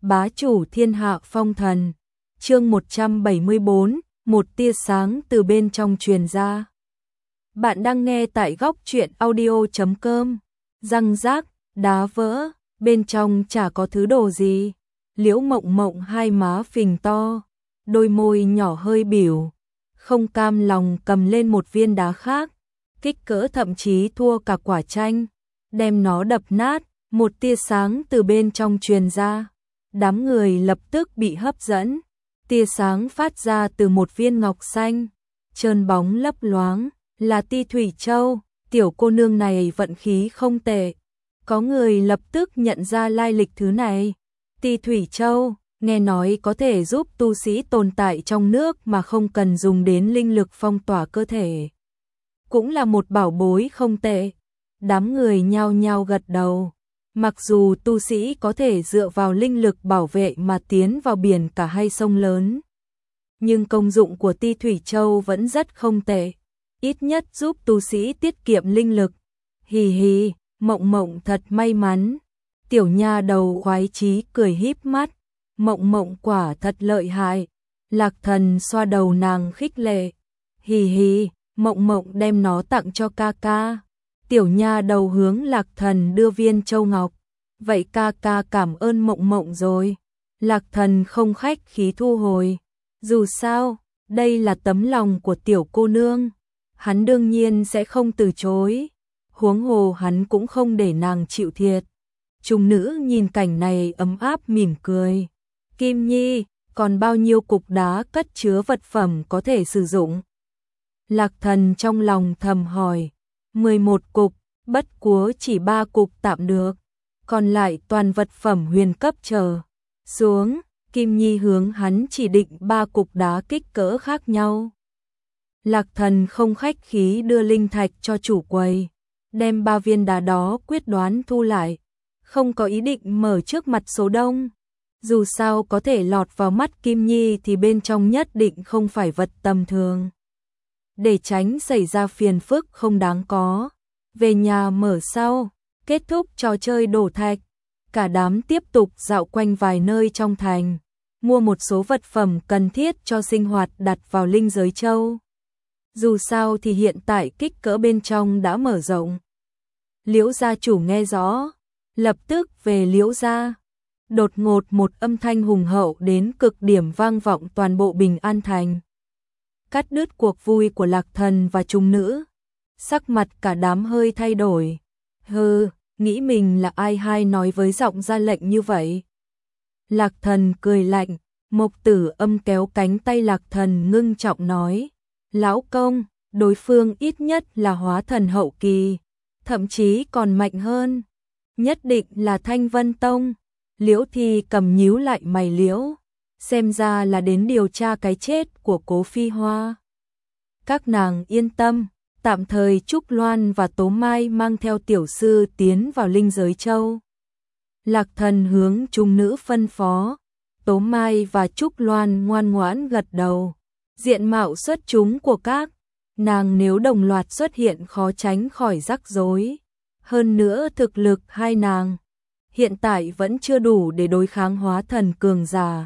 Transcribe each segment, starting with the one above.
bá chủ thiên hạ phong thần. Chương 174, một tia sáng từ bên trong truyền ra. Bạn đang nghe tại góc truyện audio.com. Răng rác, đá vỡ, bên trong chả có thứ đồ gì. Liễu Mộng Mộng hai má phình to, đôi môi nhỏ hơi biểu, không cam lòng cầm lên một viên đá khác, kích cỡ thậm chí thua cả quả chanh, đem nó đập nát, một tia sáng từ bên trong truyền ra. Đám người lập tức bị hấp dẫn, tia sáng phát ra từ một viên ngọc xanh, trơn bóng lấp loáng, là Ti Thủy Châu. Tiểu cô nương này vận khí không tệ. Có người lập tức nhận ra lai lịch thứ này. Ti Thủy Châu, nghe nói có thể giúp tu sĩ tồn tại trong nước mà không cần dùng đến linh lực phong tỏa cơ thể. Cũng là một bảo bối không tệ. Đám người nhao nhao gật đầu. Mặc dù tu sĩ có thể dựa vào linh lực bảo vệ mà tiến vào biển cả hay sông lớn, nhưng công dụng của Ti Thủy Châu vẫn rất không tệ. Ít nhất giúp tu sĩ tiết kiệm linh lực. Hì hì, Mộng Mộng thật may mắn. Tiểu nha đầu khoái chí cười híp mắt. Mộng Mộng quả thật lợi hại. Lạc Thần xoa đầu nàng khích lệ. Hì hì, Mộng Mộng đem nó tặng cho ca ca. Tiểu nha đầu hướng Lạc Thần đưa viên châu ngọc. Vậy ca ca cảm ơn Mộng Mộng rồi. Lạc Thần không khách khí thu hồi. Dù sao, đây là tấm lòng của tiểu cô nương, hắn đương nhiên sẽ không từ chối. Huống hồ hắn cũng không để nàng chịu thiệt. Trùng nữ nhìn cảnh này ấm áp mỉm cười. Kim Nhi, còn bao nhiêu cục đá cất chứa vật phẩm có thể sử dụng? Lạc Thần trong lòng thầm hỏi. 11 cục, bất quá chỉ 3 cục tạm được. Còn lại toàn vật phẩm huyền cấp trở xuống. Kim Nhi hướng hắn chỉ định 3 cục đá kích cỡ khác nhau. Lạc Thần không khách khí đưa linh thạch cho chủ quầy, đem 3 viên đá đó quyết đoán thu lại, không có ý định mở trước mặt số đông. Dù sao có thể lọt vào mắt Kim Nhi thì bên trong nhất định không phải vật tầm thường. Để tránh xảy ra phiền phức không đáng có, về nhà mở sau, kết thúc trò chơi đổ thạch. Cả đám tiếp tục dạo quanh vài nơi trong thành, mua một số vật phẩm cần thiết cho sinh hoạt đặt vào linh giới châu. Dù sao thì hiện tại kích cỡ bên trong đã mở rộng. Liễu gia chủ nghe rõ, lập tức về Liễu gia. Đột ngột một âm thanh hùng hậu đến cực điểm vang vọng toàn bộ Bình An thành, cắt đứt cuộc vui của Lạc Thần và trùng nữ. Sắc mặt cả đám hơi thay đổi. Hừ, nghĩ mình là ai hay nói với giọng ra lệnh như vậy? Lạc Thần cười lạnh. Mộc Tử Âm kéo cánh tay Lạc Thần ngưng trọng nói. Lão công, đối phương ít nhất là hóa thần hậu kỳ, thậm chí còn mạnh hơn. Nhất định là Thanh Vân Tông. Liễu Thi cầm nhíu lại mày liễu. Xem ra là đến điều tra cái chết của Cố Phi Hoa. Các nàng yên tâm, tạm thời Trúc Loan và Tố Mai mang theo tiểu sư tiến vào linh giới châu. Lạc Thần hướng trùng nữ phân phó. Tố Mai và Trúc Loan ngoan ngoãn gật đầu. Diện mạo xuất chúng của các nàng nếu đồng loạt xuất hiện khó tránh khỏi rắc rối. Hơn nữa thực lực hai nàng hiện tại vẫn chưa đủ để đối kháng hóa thần cường giả.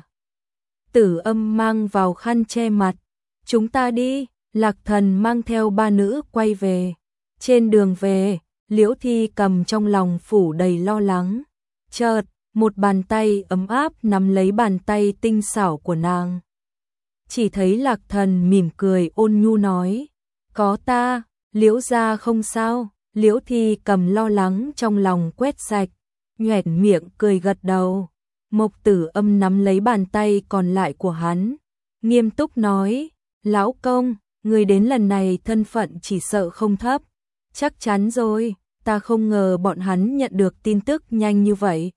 Tử Âm mang vào khăn che mặt. Chúng ta đi. Lạc Thần mang theo 3 nữ quay về. Trên đường về, Liễu Thi cầm trong lòng phủ đầy lo lắng. Chợt, một bàn tay ấm áp nắm lấy bàn tay tinh xảo của nàng. Chỉ thấy Lạc Thần mỉm cười ôn nhu nói. Có ta, Liễu gia không sao. Liễu Thi cầm lo lắng trong lòng quét sạch, nhoẻn miệng cười gật đầu. Mộc Tử Âm nắm lấy bàn tay còn lại của hắn, nghiêm túc nói. Lão công, người đến lần này thân phận chỉ sợ không thấp. Chắc chắn rồi, ta không ngờ bọn hắn nhận được tin tức nhanh như vậy.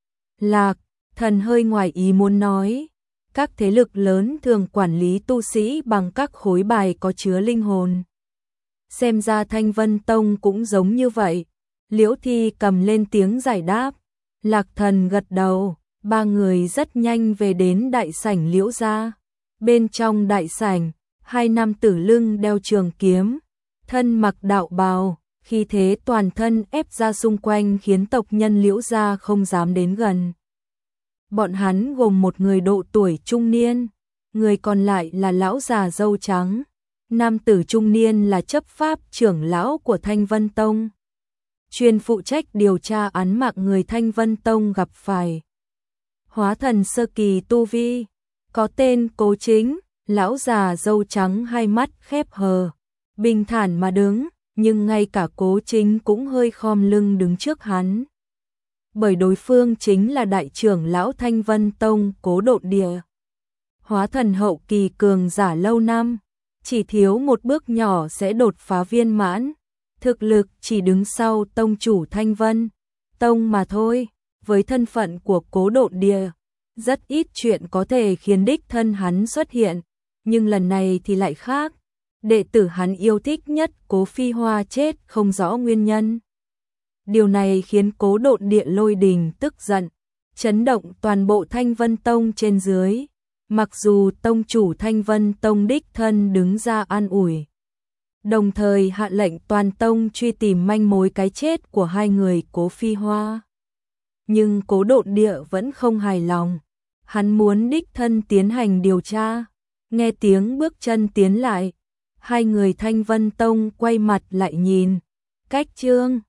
Lạc Thần hơi ngoài ý muốn nói. Các thế lực lớn thường quản lý tu sĩ bằng các khối bài có chứa linh hồn. Xem ra Thanh Vân Tông cũng giống như vậy. Liễu Thi cầm lên tiếng giải đáp. Lạc Thần gật đầu. 3 người rất nhanh về đến đại sảnh Liễu gia. Bên trong đại sảnh, 2 nam tử lưng đeo trường kiếm, thân mặc đạo bào, khi thế toàn thân ép ra xung quanh khiến tộc nhân Liễu gia không dám đến gần. Bọn hắn gồm một người độ tuổi trung niên, người còn lại là lão già râu trắng. Nam tử trung niên là chấp pháp trưởng lão của Thanh Vân Tông, chuyên phụ trách điều tra án mạng người Thanh Vân Tông gặp phải. Hóa thần sơ kỳ tu vi, có tên Cố Chính. Lão già râu trắng hai mắt khép hờ, bình thản mà đứng, nhưng ngay cả Cố Chính cũng hơi khom lưng đứng trước hắn. Bởi đối phương chính là đại trưởng lão Thanh Vân Tông Cố Độn Địa. Hóa thần hậu kỳ cường giả lâu năm, chỉ thiếu một bước nhỏ sẽ đột phá viên mãn, thực lực chỉ đứng sau tông chủ Thanh Vân Tông mà thôi. Với thân phận của Cố Độn Địa, rất ít chuyện có thể khiến đích thân hắn xuất hiện, nhưng lần này thì lại khác. Đệ tử hắn yêu thích nhất Cố Phi Hoa chết không rõ nguyên nhân. Điều này khiến Cố Độn Địa lôi đình tức giận, chấn động toàn bộ Thanh Vân Tông trên dưới. Mặc dù tông chủ Thanh Vân Tông đích thân đứng ra an ủi, đồng thời hạ lệnh toàn tông truy tìm manh mối cái chết của hai người Cố Phi Hoa, nhưng Cố Độn Địa vẫn không hài lòng. Hắn muốn đích thân tiến hành điều tra. Nghe tiếng bước chân tiến lại, hai người Thanh Vân Tông quay mặt lại nhìn. Cách Trương